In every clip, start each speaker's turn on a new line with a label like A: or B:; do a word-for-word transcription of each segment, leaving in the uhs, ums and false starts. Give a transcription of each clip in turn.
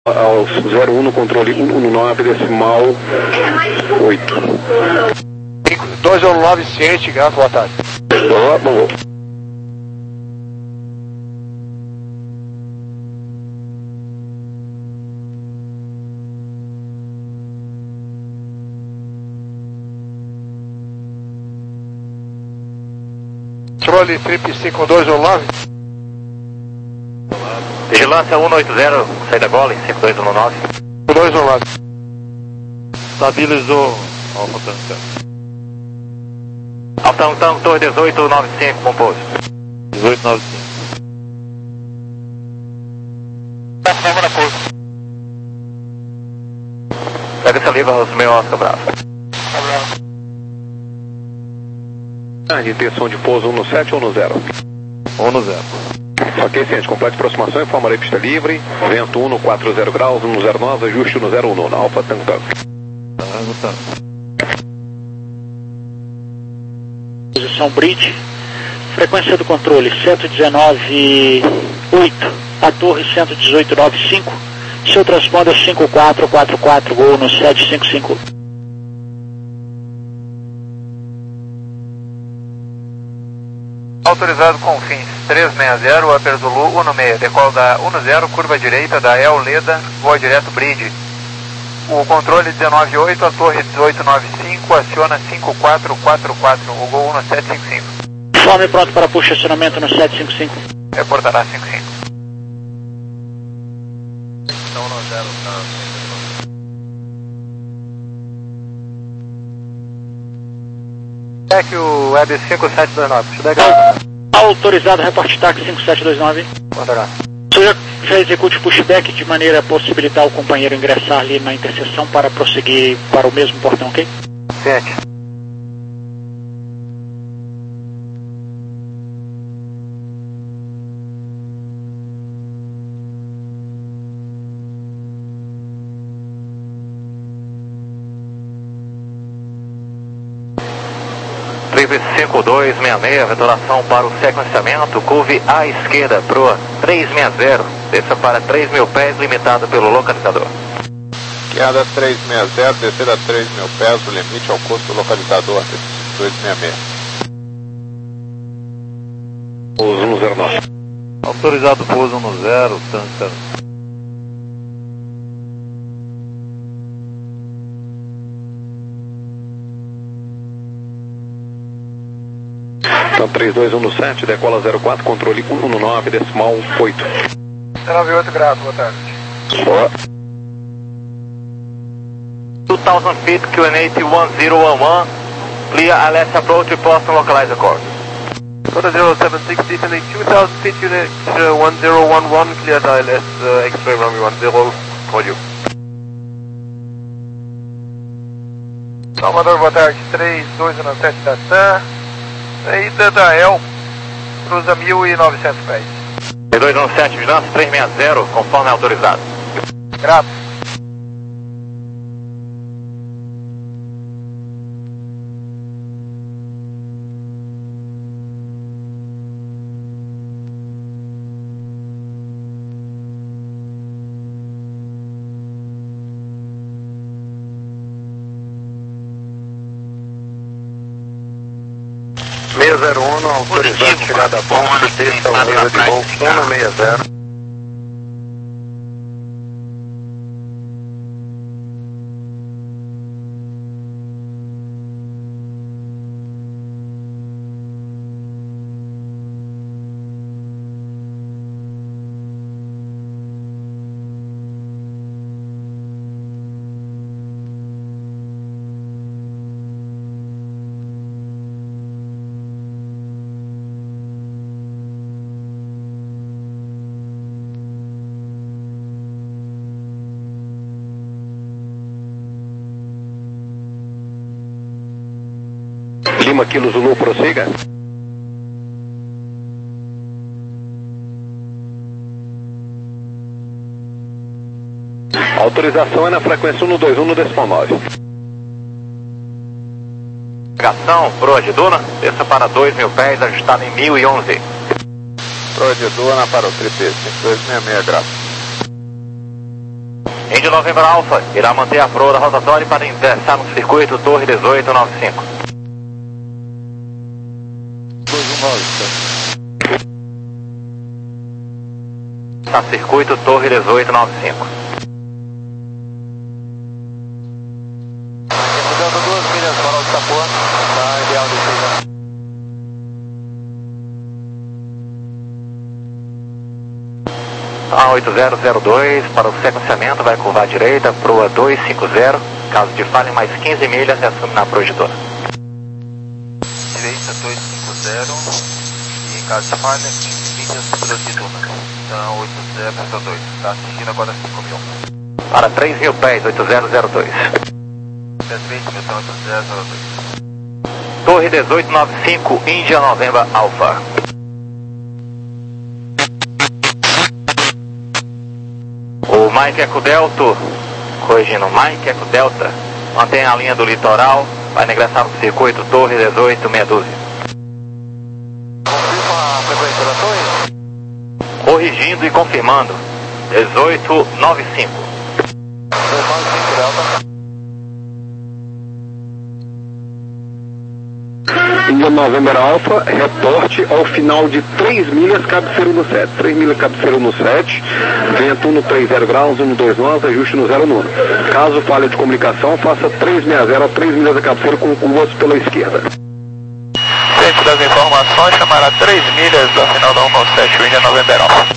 A: Aos zero um no controle cento e nove decimal oito.
B: dois zero nove ciente, graças, boa tarde.
A: Boa, boa.
B: Controle triplo cinco dois zero nove.
C: Vigilância um oito zero, saída Gole, cinco dois um nove.
B: dois zero nove.
C: Estabilizou. Alfa Tantan. Alfa Tantan, torre dezoito noventa e cinco, bom pouso.
B: dezoito noventa e cinco. Tá forma na pouso.
C: Pega essa liga, meu Oscar Bravo.
B: Abraço.
A: Intenção de pouso um no sete ou no zero?
B: um no zero.
A: Ok, ciente, complete aproximação, informarei pista livre, vento um no quatro zero graus, um no zero nove, ajuste no zero um, na Alfa Tantan.
B: Tá, anotando.
D: Posição bridge, frequência do controle cento e dezenove ponto oito, a torre cento e dezoito ponto noventa e cinco, seu transponder cinco quatro quatro quatro, gol no sete cinco cinco.
E: Autorizado com fins trezentos e sessenta, Upper Zulu um seis, decola da um zero, curva direita da El Leda, voa direto bridge. O controle dezenove ponto oito, a torre dezoito ponto noventa e cinco, aciona cinco quatro quatro quatro, o gol um no sete cinco cinco.
D: Informe pronto para push acionamento no sete cinco cinco.
E: Reportará cinco cinco. É que o Web cinco sete dois nove, deixa eu dar.
D: Autorizado, reporte táxi cinco sete dois nove.
E: Reportará.
D: O senhor já execute pushback de maneira a possibilitar o companheiro ingressar ali na interseção para prosseguir para o mesmo portão, ok?
E: sete.
C: Triple cinco dois seis seis, vetoração para o sequenciamento, curve à esquerda, proa trezentos e sessenta, desça para três mil pés, limitado pelo localizador.
F: Queda trezentos e sessenta, descida três mil pés, o limite ao custo do localizador, dois seis seis.
A: Pouso no zero nove.
B: Autorizado pouso no zero, Tantan.
A: Então três dois um no sete, decola zero quatro, controle um no nove, decimal oito.
E: dezenove ponto oito graus, boa tarde.
A: Boa.
C: two thousand feet, Q N A one zero one one, clear I L S approach, Boston localizer course.
E: Total zero seven six, descending two thousand feet, unit uh, one zero one one, cleared I L S, uh, X-ray runway one zero, for you. Salvador, boa tarde, três dois um sete da TAM, saída da E L, cruza mil e novecentos pés.
C: três dois um sete, vigilância trezentos e sessenta, conforme autorizado.
E: Grato.
F: seis zero um, autorizado, chegada a ponto, desça o nível de voo um seis zero.
A: Lima Kilo Zulu, prossiga. Autorização é na frequência um dois um no decimal nove.
C: Navegação, proa de Duna, desça para dois mil pés, ajustado em mil e onze.
F: Proa de Duna para o triplo cinco dois seis seis, graças.
C: Índio Novembro Alfa, irá manter a proa rotatória para ingressar no circuito Torre dezoito noventa e cinco. Está circuito Torre dezoito noventa e cinco.
B: Dando duas milhas para o Itapuã, tá ideal de
C: A oito zero zero dois, para o sequenciamento, vai curvar à direita, proa duzentos e cinquenta, caso de falha mais quinze milhas, assume na proa de torre.
E: Direita duzentos e cinquenta e em caso de falha, quinze milhas proa de torre. Então oito zero zero dois, está atingindo agora cinco mil.
C: Para três mil pés, oito zero zero dois.
E: três mil, então oito zero zero dois.
C: Torre dezoito noventa e cinco, Índia Novembro Alfa. O Mike Eco Delta, corrigindo, Mike Eco Delta, mantém a linha do litoral, vai ingressar no circuito Torre dezoito meia dúzia.
B: Confirma a frequência da torre?
C: Corrigindo e confirmando, dezoito noventa e cinco.
B: dois nove cinco Delta.
A: Índia November Alpha, reporte ao final de três milhas, cabeceiro no sete. três milhas, cabeceiro no sete, vento um no trinta graus, um no vinte e nove, ajuste no zero nove. Caso falha de comunicação, faça trezentos e sessenta a três milhas da cabeceira com curvas pela esquerda.
B: Centro das informações, chamará três milhas da final da cento e sete, Índia November Alpha.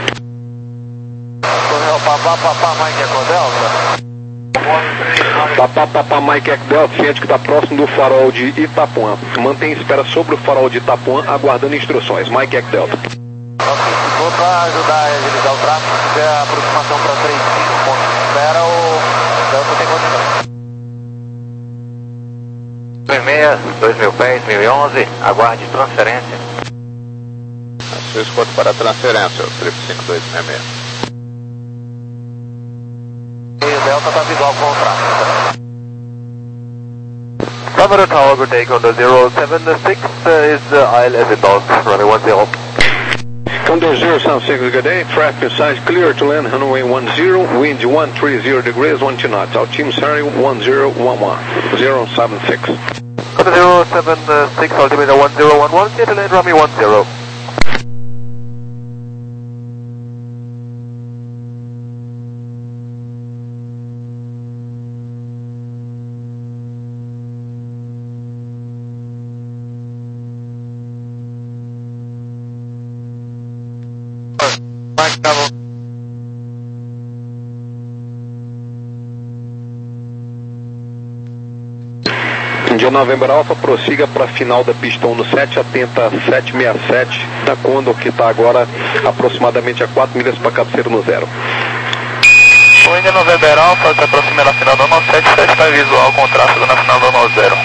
B: Correu papá, papá, Mike Eco Delta.
A: Papá, papá, Mike Eco Delta, ciente que está próximo do farol de Itapuã. Mantém espera sobre o farol de Itapuã, aguardando instruções. Mike Eco Delta.
B: Ok, se for para ajudar a agilizar o tráfego, se tiver a aproximação para três mil cinco pontos de espera, o Delta tem condições.
C: dois seis, dois mil pés, mil e onze, aguarde transferência.
F: A sua escuta para a transferência, o triplo cinco dois seis seis.
B: E o Delta está visual com o tráfego.
E: Salvador Tower, good day, Condor zero seven six uh, is the I L S inbound, runway one zero.
A: Condor zero seven six, good day. Traffic size clear to land, runway one zero, wind one three zero degrees, one two knots. Altimeter one zero one one, zero seven six.
E: Condor zero seven six, altimeter one zero one one, clear to land, runway one zero.
B: Mike Bravo.
A: Índia November Alpha, prossiga para a final da pista um no sete, atenta sete sessenta e sete, da Condor, que está agora aproximadamente a quatro milhas para cabeceira no zero.
B: O Índia November Alpha se aproxima da final da nove sete, já está visual com o tráfego na final da nove zero.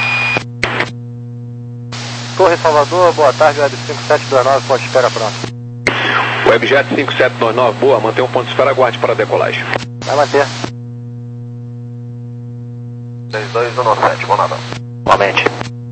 E: Torre Salvador, boa tarde, Web cinco sete dois nove, ponto de espera pronto.
A: Webjet cinco sete dois nove, boa, mantém um ponto de espera, aguarde para a decolagem.
E: Vai manter. três dois um sete, bom nada.
C: Igualmente.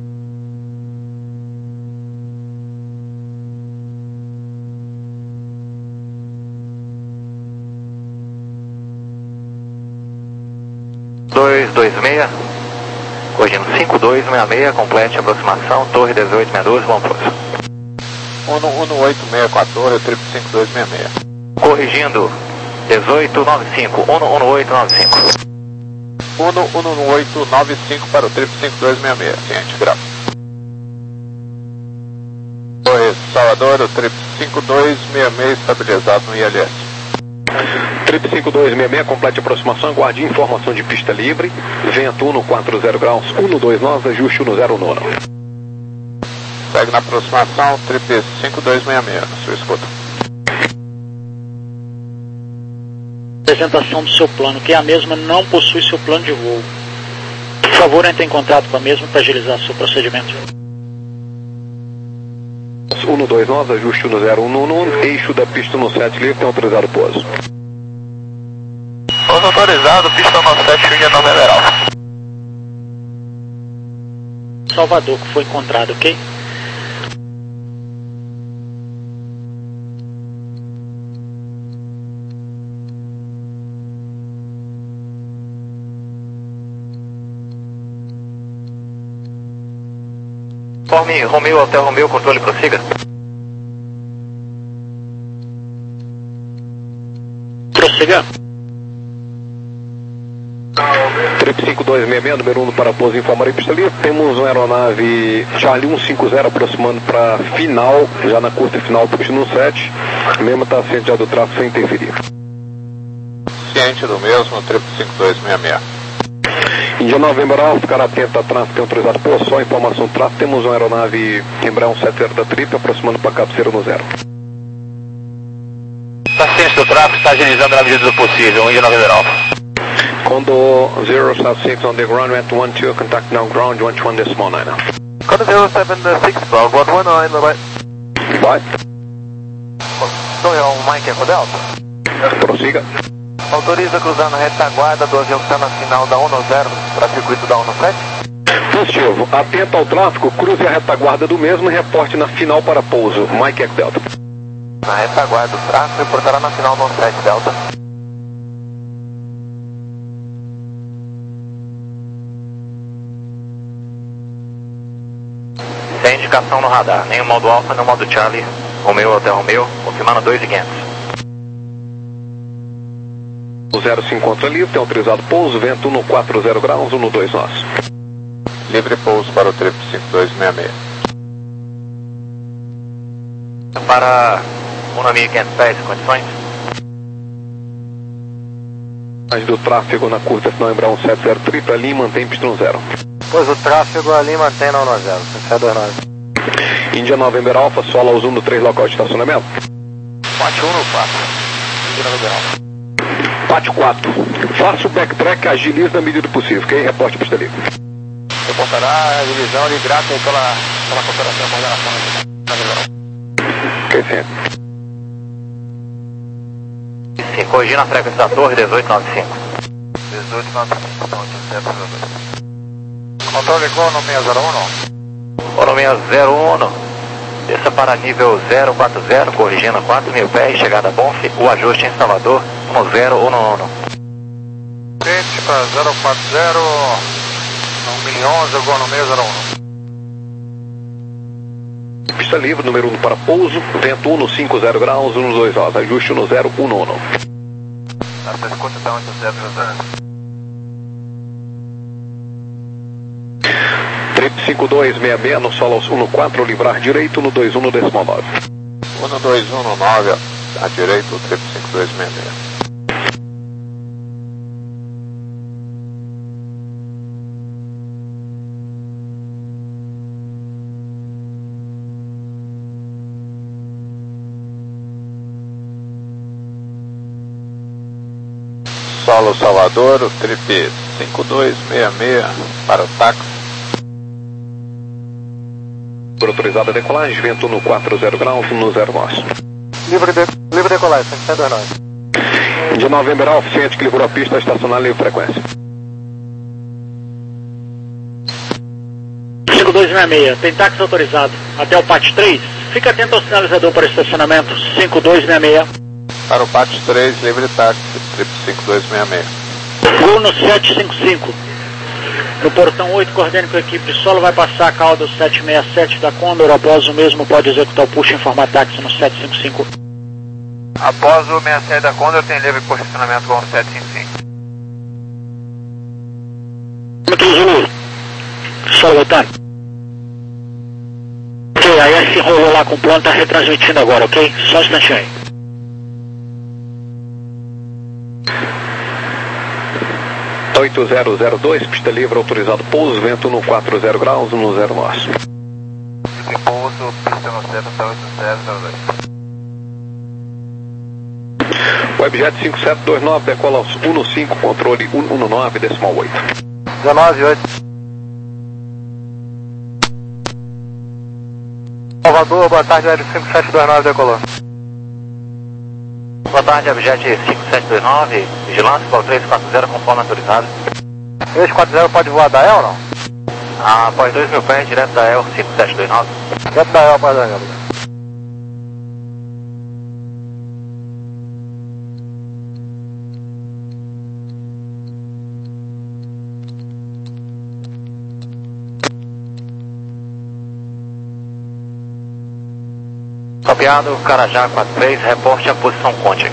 C: dois dois seis, corrigindo cinco dois seis seis, complete a aproximação, Torre dezoito meia dúzia, vamos próximo.
F: um no oito seis quatro, o triplo cinco dois seis seis.
C: Corrigindo, dezoito noventa e cinco, um no oito nove cinco.
F: um no oito nove cinco para o triplo cinco dois seis seis, ciente, grave. Torre Salvador, o triplo cinco dois seis seis estabilizado no I L S.
A: triplo cinco dois seis seis, complete a aproximação, guarde informação de pista livre, vento um no quarenta graus, um no vinte e nove, ajuste no zero nove.
F: Segue na aproximação, triplo cinco dois seis seis, na sua escuta.
D: Apresentação do seu plano, que é a mesma não possui seu plano de voo. Por favor, entre em contato com a mesma para agilizar seu procedimento.
A: um no vinte e nove, ajuste no zero um, eixo da pista no sete livre, tem autorizado o pouso.
B: Pouso autorizado, pista nove sete, Índia November Alpha.
D: Salvador, que foi encontrado, ok?
C: Conforme Romeo até Romeo, controle prossiga.
D: Prossiga.
A: Trip cinco dois seis seis, número um para pouso, informar em pista livre. Temos uma aeronave Charlie cento e cinquenta aproximando para final, já na curta final, puxando no sete. Mesmo está ciente já do tráfego sem interferir.
F: Ciente do mesmo, Trip cinco dois seis seis.
A: Índia November Alpha, ficar atento a tráfego autorizado por só informação do tráfego. Temos uma aeronave Embraer cento e setenta da Trip aproximando para cabeceira no zero.
C: Está ciente do tráfego, está agilizando na medida do possível, Índia November Alpha.
A: Condor zero South six on the ground, at one two, contact now ground, one one decimal nine.
B: Condor zero seven six, ground one one nine, bye bye.
A: Vai,
B: Então é o Mike Eco Delta.
A: prossiga.
B: Autoriza cruzar na retaguarda do avião que está na final da um zero para circuito da um sete.
A: Positivo, atento ao tráfego, cruze a retaguarda do mesmo e reporte na final para pouso. Mike Eco Delta.
B: Na retaguarda do tráfego, reportará na final do um sete Delta.
C: Sem indicação no radar, nem o modo Alpha, nem o modo Charlie. Romeo até Romeo, confirmando dois e quinhentos.
A: O zero se encontra livre, tem autorizado pouso, vento um no quatro zero graus, um no dois nós.
F: Livre pouso para o Trip cinco dois seis seis.
C: Para um mil e quinhentos pés, condições?
A: Mais do tráfego na curta final Embraer cento e setenta tripla ali, mantém pista no zero.
B: Pois o tráfego ali mantém na um zero, sete dois nove.
A: Índia November Alpha, sola ao zoom no três local de estacionamento.
B: Pátio um no quatro. Índia November Alpha.
A: Pátio quatro. Faça o backtrack, agilize na medida do possível, ok? Reporte pista livre.
B: Reportará a divisão de grato pela, pela cooperação e coordenação.
A: Ok, sim.
C: Sim, corrigindo a frequência da torre, dezoito noventa e cinco.
B: dezoito noventa e cinco, então, oitocentos e dois. Controle com no seis zero um.
C: Oromia zero um, desça para nível zero quatro zero, corrigindo quatro mil pés, chegada a Bonf, o ajuste em Salvador, no zero um um.
B: Frente para zero quatro zero, um mil e onze, agora no seis zero um.
A: Pista livre, número um para pouso, vento um no cinco zero graus, um no dois nós, ajuste no zero um um.
B: Essa escuta está oitocentos zero.
A: Trip cinco dois seis seis, no solo um no quatro, livrar direito, no dois um no decimal nove.
F: um no dois um no nove, à direita, o Trip cinco dois seis seis. Solo Salvador, o Trip cinco dois seis seis para o táxi.
A: Autorizada a decolagem, vento no quatro zero graus, um no zero nós.
B: Livre, de, livre decolagem, sete dois nove.
A: De November Alpha, ciente que livrou a pista, estacionar livre frequência.
D: cinco dois seis seis, tem táxi autorizado. Até o Pátio três. Fica atento ao sinalizador para estacionamento. cinco dois seis seis.
F: Para o Pátio três, livre táxi, Trip cinco dois seis seis.
D: Gol no sete cinco cinco. No portão oito, coordene com a equipe solo, vai passar a cauda do sete seis sete da Condor. Após o mesmo, pode executar o push em formato táxi no sete cinco cinco.
E: Após o sessenta e sete da Condor, tem livre posicionamento com o sete cinco cinco.
D: Muito Zulu. Solo voltando. Ok, a S enrolou lá com o plano, tá retransmitindo agora, ok? Só um instantinho aí.
A: oito zero zero dois, pista livre, autorizado pouso, vento no quatro zero graus, um no zero nós.
B: Livre pouso, pista no centro, tá oito zero zero dois.
A: Webjet cinco sete dois nove, decola aos um no cinco, controle um um nove, decimal oito.
B: dezenove oito. Salvador, boa tarde, Web cinco sete dois nove decolou.
C: Boa tarde, Abjet cinco sete dois nove, vigilância, Paulo três quatro zero, conforme autorizado.
B: três quatro zero pode voar da E L ou não?
C: Ah, após dois mil pés, direto da E L cinco sete dois nove.
B: Direto da E L para da E L.
C: copiado, Carajá quatro três, reporte a posição Conte.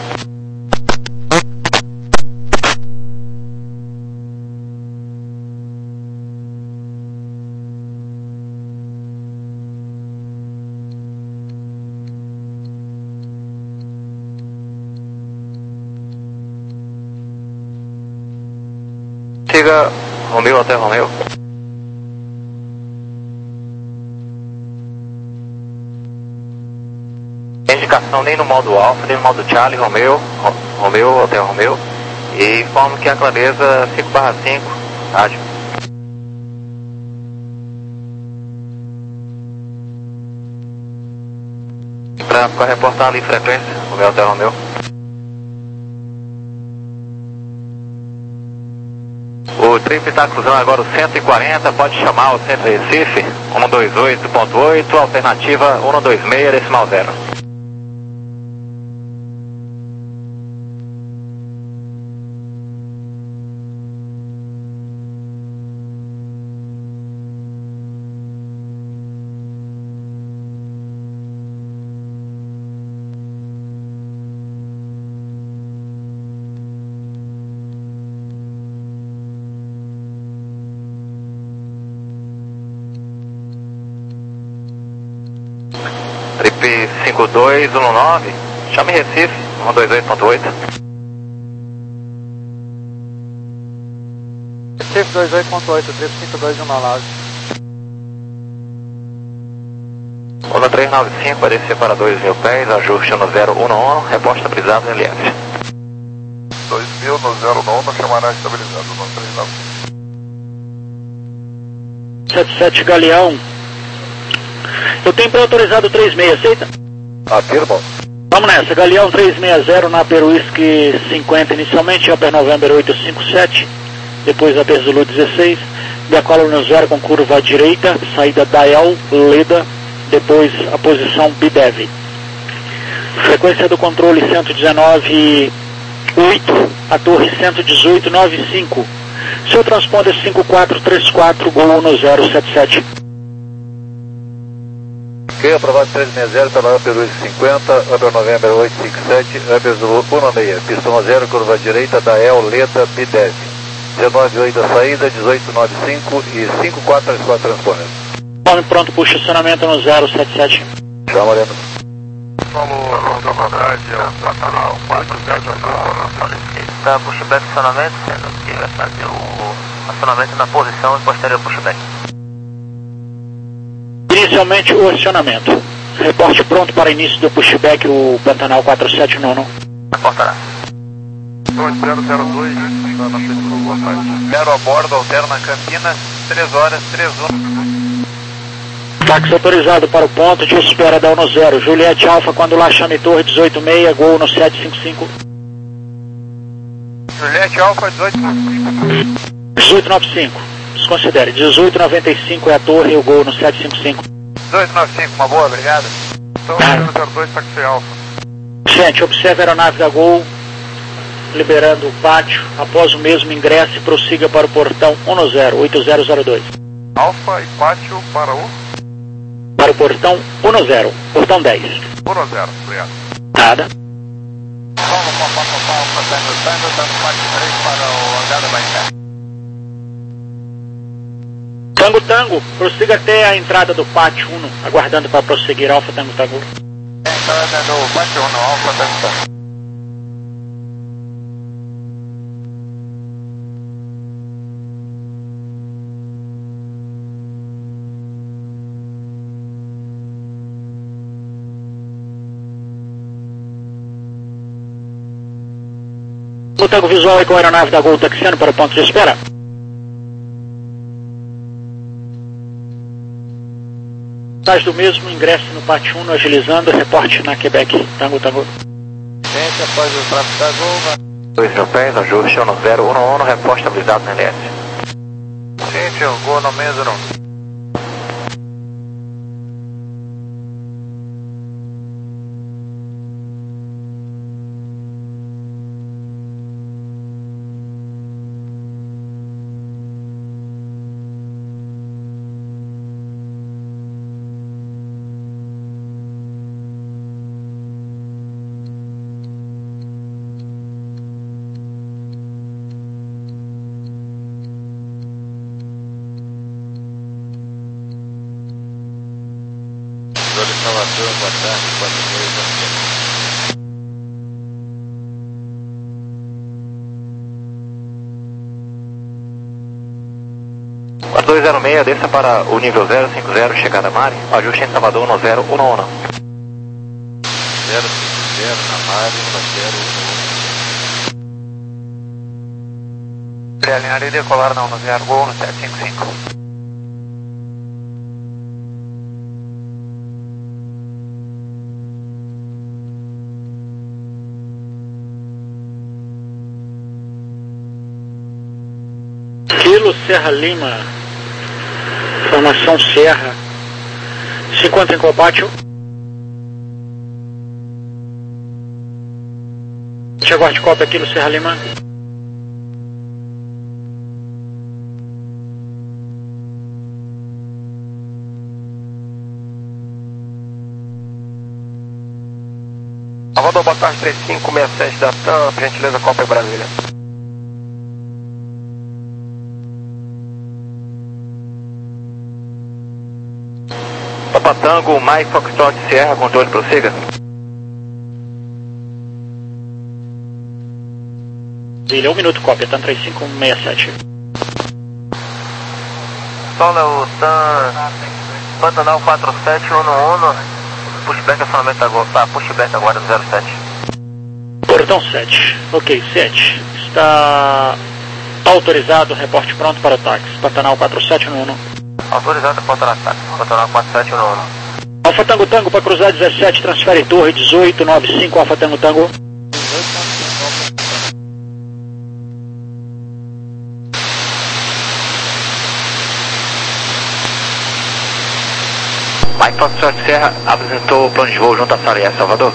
C: Siga Romeu até Romeu. Indicação nem no modo Alfa, nem no modo Charlie, Romeu, Romeu até Romeu. E informo que a clareza cinco barra cinco, rádio. Para reportar ali frequência, Romeu até Romeu. O trip está cruzando agora o cento e quarenta, pode chamar o centro Recife, cento e vinte e oito ponto oito, alternativa cento e vinte e seis, decimal zero. Trip cinco dois um nove, chame Recife, cento e vinte e oito ponto oito.
E: Recife vinte e oito ponto oito, trip cinco dois um nove.
C: Onda trezentos e noventa e cinco, vai descer para dois mil pés, ajuste no zero um um, reposta estabilizado no L F.
F: dois mil no zero um, chamará estabilizado no trezentos e noventa e cinco.
D: setenta e sete Galeão. Eu tenho para autorizado três seis, aceita?
F: Afirmo.
D: Vamos nessa, Galeão trezentos e sessenta na Peruísque cinquenta inicialmente, Upper November oitocentos e cinquenta e sete, depois Upper Zulu dezesseis, decola no zero com curva à direita, saída da El, Leda, depois a posição B D E V. Frequência do controle cento e dezenove ponto oito, a torre cento e dezoito ponto noventa e cinco. Seu transponder cinco quatro três quatro, Gol no zero sete sete.
F: Ok, aprovado trezentos e sessenta pela Upper cinquenta, Upper November oitocentos e cinquenta e sete, Upper Zulu dezesseis, pistão zero, curva à direita da El, Leda, B D E V. dezenove ponto oito a saída, dezoito ponto noventa e cinco e cinco quatro três quatro transponder.
D: Nome pronto para o estacionamento no zero sete sete.
F: Já, Moreno.
B: Falou, Ronda Rodade, é o Nacional quatro sete Está pushback acionamento, sendo que vai fazer o acionamento na posição e posterior pushback.
D: Inicialmente o acionamento. Reporte pronto para início do pushback, o Pantanal quatro sete nove.
B: Reportará.
F: dois zero zero dois, está na frente do Boa
E: Zero a bordo, alterna Campinas, três horas, três um.
D: Táxi autorizado para o ponto de espera da no zero. Juliette Alfa, quando lá chame torre dezoito seis, Gol no sete cinco cinco.
E: Juliette Alfa, dezoito noventa e cinco.
D: dezoito noventa e cinco. Desconsidere. dezoito noventa e cinco é a torre e o Gol no sete cinco cinco.
E: dezoito noventa e cinco, uma boa, obrigado.
F: Então, zero zero dois, táxi Alfa.
D: Gente, observe a aeronave da Gol liberando o pátio. Após o mesmo ingresso, prossiga para o portão um zero oito zero zero dois.
F: Alfa e pátio para o
D: Para o portão um zero, portão dez.
F: um zero, obrigado.
D: Nada.
E: Vamos com a Papa Alfa, Tango Tango, dando parte três para o hangar da Baixada.
D: Tango Tango, prossiga até a entrada do pátio um, aguardando para prosseguir. Alfa Tango Tango.
E: Entrada no pátio um, Alfa Tango Tango.
D: O tango visual é com a aeronave da Gol taxiando para o ponto de espera. Tais do mesmo, ingresso no pátio um, agilizando, reporte na Quebec. Tango, tango.
E: Gente, após o tráfego da Gol,
C: dois mil pés, ajuste no zero um um, reposta estabilizado no L S.
E: gente, o Gol no meio zero um.
F: Salvador, boa tarde, quatro dois zero.
C: quatro dois zero seis, desça para o nível zero cinco zero, chegada Mari, ajuste em Salvador no zero um um.
F: zero cinco zero na Mari, zero um um.
E: Pré-alinhar e decolar não, no zero um no sete cinco cinco.
D: Kilo Serra Lima, formação Serra, se encontra em qual pátio? Te aguarde cópia, Kilo Serra Lima.
A: Salvador, boa tarde, três cinco seis sete da T A M, por gentileza, cópia Brasília.
C: Papa Tango, Mike Foxtrot Sierra, controle, prossiga.
D: Brasília, um minuto, cópia, T A M três cinco seis sete.
B: Sola, o T A M Pantanal quatro sete um um, pushback acionamento agora, tá, pushback agora no zero sete.
D: Portão sete, ok, sete, está autorizado, reporte pronto para o táxi, Pantanal quatro sete um um.
B: Autorizado para o ataque, Pantanal quatro sete um um.
D: Alfa Tango Tango para cruzar dezessete, transfere torre dezoito nove cinco, Alfa Tango Tango.
C: Mike Foxtrot Serra apresentou o plano de voo junto a Salier, Salvador.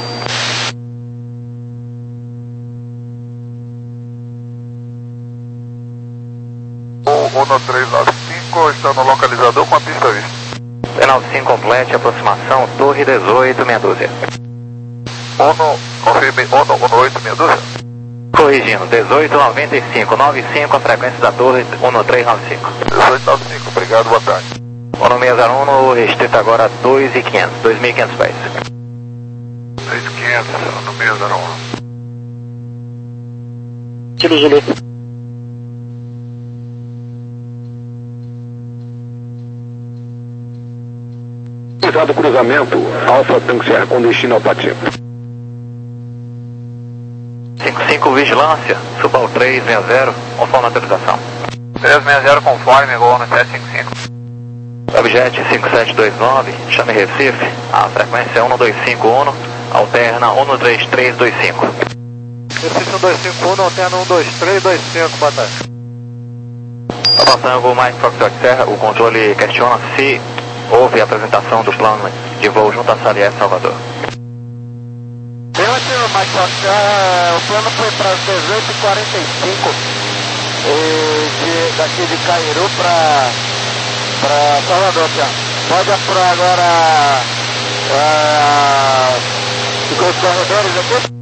F: O um três nove cinco está no localizador com a pista vista.
C: três nove cinco complete, aproximação, torre dezoito, meia dúzia.
F: Uno, confirme, Uno, Uno oito, meia dúzia.
C: Corrigindo, dezoito noventa e cinco, noventa e cinco, a frequência da torre, um três nove cinco.
F: dezoito noventa e cinco, obrigado, boa tarde.
C: um seis zero um, restrito agora dois mil e quinhentos, dois mil e quinhentos pés.
F: dois mil e quinhentos, no seis zero um.
D: Kilo Zulu.
A: Autorizado cruzamento, Alfa Tango Serra, com destino ao Pati.
C: cinco cinco Vigilância, suba ao três seis zero, conforme a autorização.
E: três seis zero conforme, gol no sete cinco cinco.
C: Webjet cinco sete dois nove, chame Recife, a frequência é um dois cinco um, alterna um três três dois cinco.
F: Recife um dois cinco um, alterna um dois três dois cinco, boa tarde.
C: Papa Tango, Mike Foxtrot Serra, o controle questiona se houve apresentação do plano de voo junto a Salier, Salvador.
F: Relativo, Mike Foxtrot, o plano foi para as dezoito e quarenta e cinco, e de, daqui de Cairu para para Salvador, Tião. Pode apurar agora uh, os corredores aqui?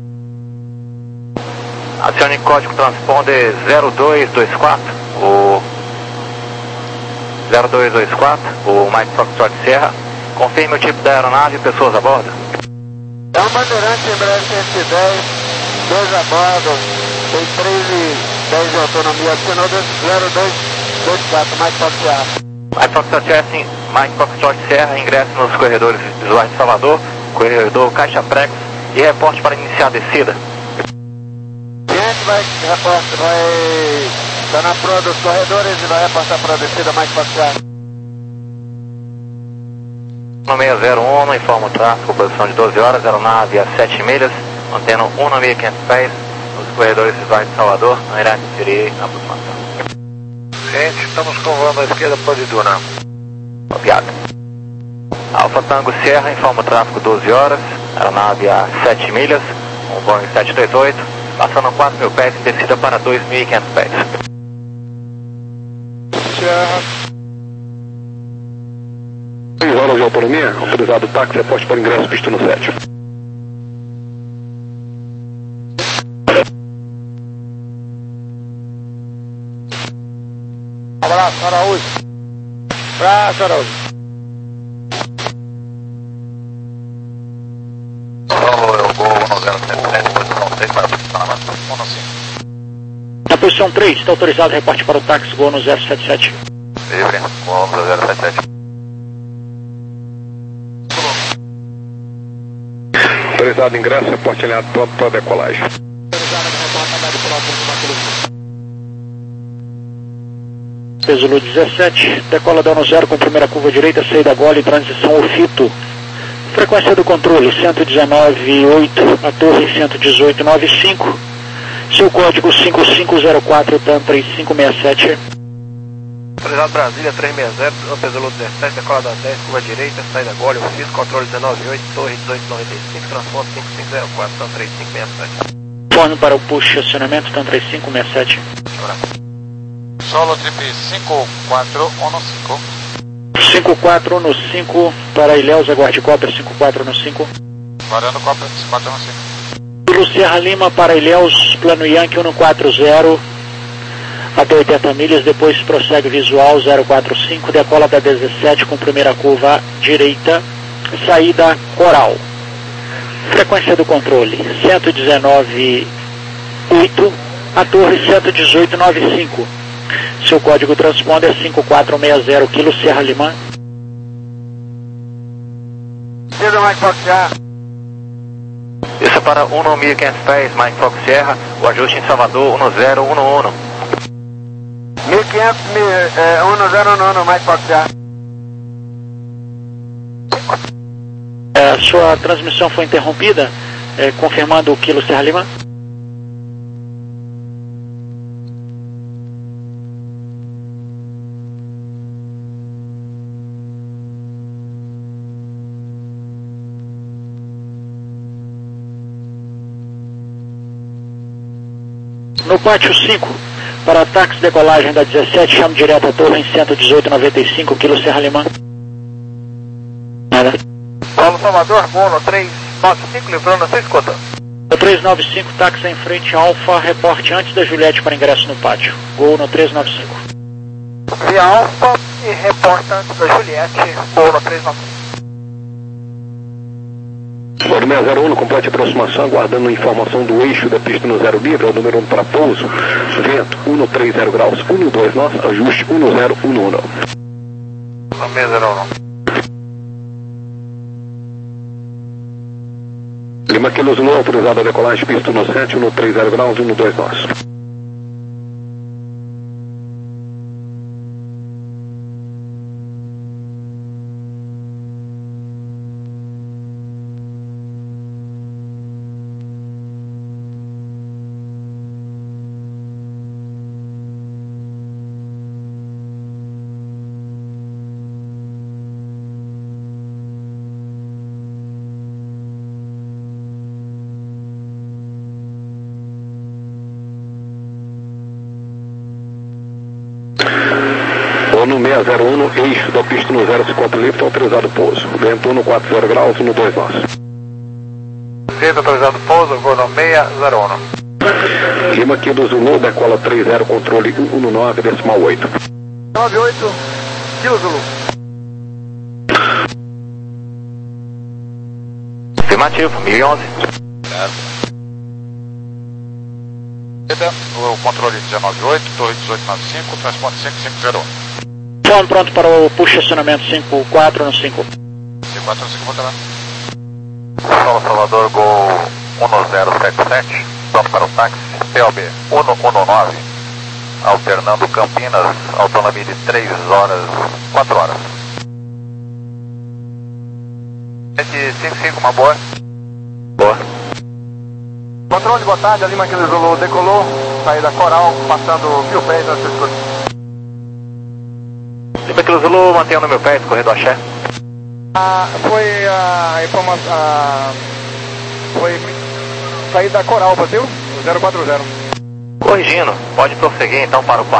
C: Acione código transponder zero dois dois quatro, o zero dois dois quatro, o Mike Foxtrot Serra. Confirme o tipo da aeronave e pessoas a bordo.
F: É um Bandeirante Embraer cento e dez, dois a bordo, tem três e dez de autonomia, acionou zero dois dois quatro, Mike Foxtrot Serra.
C: Mike Foxtrot Serra, sim, Mike Foxtrot Serra, ingresse nos corredores visuais de Salvador, corredor Caixa Pregos e reporte para iniciar a descida.
F: Gente, vai, reporte, vai estar na proa dos corredores e vai reportar para a descida, Mike Foxtrot.
C: No seis zero um, informa o tráfego, posição de doze horas, aeronave a sete milhas, mantendo um mil e quinhentos pés nos corredores visuais de Salvador, não irá interferir na aproximação.
F: Gente, estamos com voando à esquerda, pode durar.
C: Copiado. Alfa Tango Serra, informa o tráfego doze horas, aeronave a sete milhas, um Boeing sete três oito, passando quatro mil pés em descida para dois mil e quinhentos pés.
F: Serra.
A: seis horas de autonomia, autorizado táxi, reporte para ingresso, pista no sete.
F: Abraço, Araújo. Abraço, Araújo.
D: Posição três, está autorizado reporte para o táxi, Gol no zero sete sete.
C: Livre, Gol no zero sete sete.
A: Autorizado ingresso, reporte alinhado pronto para decolagem.
D: Zulu dezessete, decola dano zero com primeira curva direita, saída gole, transição ao fito. Frequência do controle cento e dezenove oito, a torre cento e dezoito nove cinco. Seu código cinco cinco zero quatro, T A M três cinco seis sete.
B: Autorizado Brasília três seis zero, Zulu dezessete, decola da dez, curva direita, saída gole, o fito, controle dezenove oito, torre dezoito noventa e cinco, transporte cinco cinco zero quatro, T A M três cinco seis sete.
D: Informe para o push acionamento, T A M três cinco seis sete.
G: Solo trip cinco quatro um cinco.
D: cinco quatro no cinco para Ilhéus, aguarde Copper cinco quatro no cinco.
G: Guarando Copper cinco quatro um cinco.
D: Zulu Serra Lima para Ilhéus, plano Yankee um quatro zero, até oitenta milhas, depois prossegue visual zero quatro cinco, decola da dezessete com primeira curva direita, saída Coral. Frequência do controle cento e dezenove oito, a torre cento e dezoito nove cinco. Seu código transponder cinco quatro seis zero, Kilo Serra Lima.
C: Isso é para um mil e quinhentos pés, Mike Fox Sierra, o ajuste em Salvador um zero um um.
B: mil e quinhentos, um zero um um, Mike Fox Sierra.
D: É, sua transmissão foi interrompida, é, confirmando o Kilo Serra Lima. No pátio cinco, para táxi decolagem da dezessete, chamo direto a torre em cento e dezoito noventa e cinco, Kilo Serra Lima. Nada.
B: Paulo Salvador, Gol no três nove cinco, livrando, você escuta.
D: No três nove cinco, táxi em frente Alfa, reporte antes da Juliette para ingresso no pátio. Gol no três nove cinco.
B: Via Alfa e reporta antes da Juliette, Gol no três nove cinco.
A: Gol seis zero um, complete aproximação, aguardando informação do eixo da pista no zero livre, é o número um para pouso. Vento um no três zero graus, um no dois nós, ajuste um no zero um um.
B: seis zero um.
A: Lima Kilo Zulu, autorizado a decolagem, pista no sete, um no três zero graus, um no dois nós. No seis zero um, eixo da pista no zero cinquenta livre, autorizado pouso. Vento um no quatro zero graus, um no dois nós.
B: Vento autorizado pouso, Gol no seis zero um.
A: Lima Kilo Zulu, decola três zero, controle um um nove, decimal oito.
B: nove oito, Kilo Zulu.
C: Afirmativo, mil e onze.
G: O controle dezenove oito, torre dezoito nove cinco, transporte cinco cinco zero um.
D: Forma pronto para o push acionamento cinco quatro no cinco.
G: cinco quatro cinco, volta lá.
C: Solo Salvador, Gol um zero sete sete, pronto para o táxi, P O B um um nove, alternando Campinas, autonomia de três horas, quatro horas.
B: sete cinco cinco, uma boa.
C: Boa.
B: Controle, boa tarde, Lima Kilo Zulu, decolou, saída Coral, passando mil pés na sua escuta.
C: Lima Kilo Zulu, mantenha no meu pé, corredor Axé.
B: Ah, foi a informação. Ah, foi saída Coral, bateu? zero quatro zero.
C: Corrigindo, pode prosseguir então para o